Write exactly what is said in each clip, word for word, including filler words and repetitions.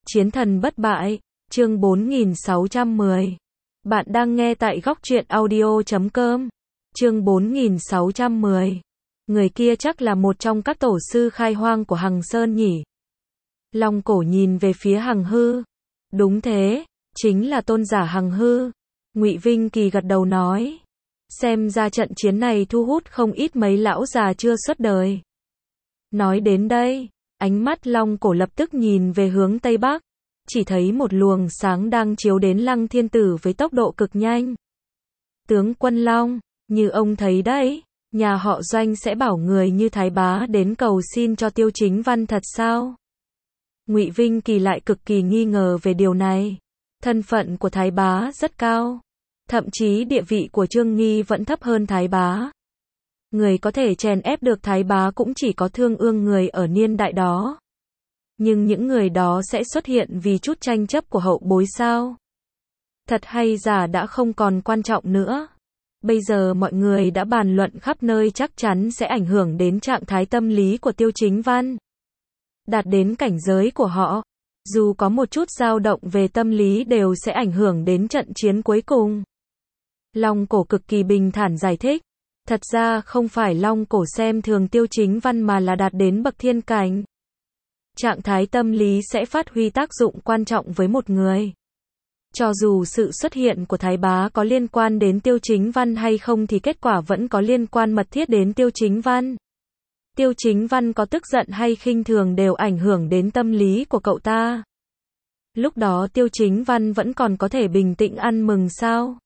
Chiến thần bất bại, chương bốn nghìn sáu trăm mười. Bạn đang nghe tại góc truyện audio chấm com. Chương bốn nghìn sáu trăm mười. Người kia chắc là một trong các tổ sư khai hoang của Hằng Sơn nhỉ? Long Cổ nhìn về phía Hằng Hư. Đúng thế, chính là tôn giả Hằng Hư. Ngụy Vinh Kỳ gật đầu nói. Xem ra trận chiến này thu hút không ít mấy lão già chưa xuất đời. Nói đến đây, ánh mắt Long Cổ lập tức nhìn về hướng Tây Bắc, chỉ thấy một luồng sáng đang chiếu đến Lăng Thiên Tử với tốc độ cực nhanh. Tướng quân Long, như ông thấy đấy, nhà họ Doanh sẽ bảo người như Thái Bá đến cầu xin cho Tiêu Chính Văn thật sao? Ngụy Vinh Kỳ lại cực kỳ nghi ngờ về điều này. Thân phận của Thái Bá rất cao, thậm chí địa vị của Trương Nghi vẫn thấp hơn Thái Bá. Người có thể chèn ép được Thái Bá cũng chỉ có Thương Ương người ở niên đại đó. Nhưng những người đó sẽ xuất hiện vì chút tranh chấp của hậu bối sao? Thật hay giả đã không còn quan trọng nữa. Bây giờ mọi người đã bàn luận khắp nơi, chắc chắn sẽ ảnh hưởng đến trạng thái tâm lý của Tiêu Chính Văn. Đạt đến cảnh giới của họ, dù có một chút dao động về tâm lý đều sẽ ảnh hưởng đến trận chiến cuối cùng. Long Cổ cực kỳ bình thản giải thích. Thật ra không phải Long Cổ xem thường Tiêu Chính Văn mà là đạt đến bậc thiên cảnh. Trạng thái tâm lý sẽ phát huy tác dụng quan trọng với một người. Cho dù sự xuất hiện của Thái Bá có liên quan đến Tiêu Chính Văn hay không thì kết quả vẫn có liên quan mật thiết đến Tiêu Chính Văn. Tiêu Chính Văn có tức giận hay khinh thường đều ảnh hưởng đến tâm lý của cậu ta. Lúc đó Tiêu Chính Văn vẫn còn có thể bình tĩnh ăn mừng sao?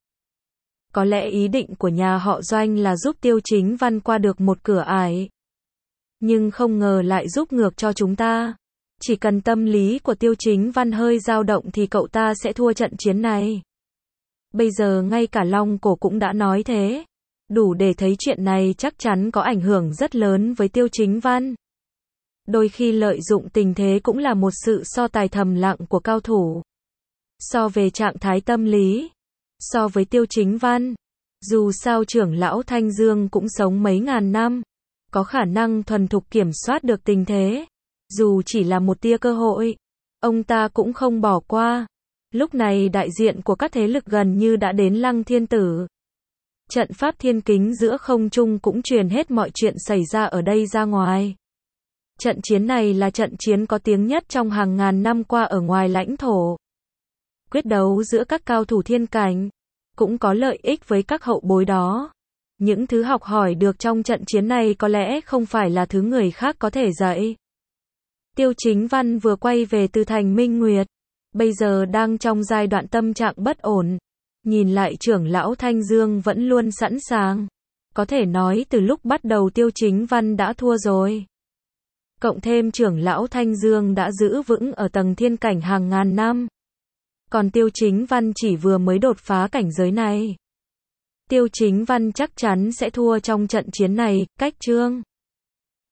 Có lẽ ý định của nhà họ Doanh là giúp Tiêu Chính Văn qua được một cửa ải. Nhưng không ngờ lại giúp ngược cho chúng ta. Chỉ cần tâm lý của Tiêu Chính Văn hơi dao động thì cậu ta sẽ thua trận chiến này. Bây giờ ngay cả Long Cổ cũng đã nói thế. Đủ để thấy chuyện này chắc chắn có ảnh hưởng rất lớn với Tiêu Chính Văn. Đôi khi lợi dụng tình thế cũng là một sự so tài thầm lặng của cao thủ. So về trạng thái tâm lý, so với Tiêu Chính Văn, dù sao trưởng lão Thanh Dương cũng sống mấy ngàn năm, có khả năng thuần thục kiểm soát được tình thế. Dù chỉ là một tia cơ hội, ông ta cũng không bỏ qua. Lúc này đại diện của các thế lực gần như đã đến Lăng Thiên Tử. Trận pháp thiên kính giữa không trung cũng truyền hết mọi chuyện xảy ra ở đây ra ngoài. Trận chiến này là trận chiến có tiếng nhất trong hàng ngàn năm qua ở ngoài lãnh thổ. Quyết đấu giữa các cao thủ thiên cảnh, cũng có lợi ích với các hậu bối đó. Những thứ học hỏi được trong trận chiến này có lẽ không phải là thứ người khác có thể dạy. Tiêu Chính Văn vừa quay về từ thành Minh Nguyệt, bây giờ đang trong giai đoạn tâm trạng bất ổn. Nhìn lại trưởng lão Thanh Dương vẫn luôn sẵn sàng. Có thể nói từ lúc bắt đầu Tiêu Chính Văn đã thua rồi. Cộng thêm trưởng lão Thanh Dương đã giữ vững ở tầng thiên cảnh hàng ngàn năm. Còn Tiêu Chính Văn chỉ vừa mới đột phá cảnh giới này. Tiêu Chính Văn chắc chắn sẽ thua trong trận chiến này, cách chương.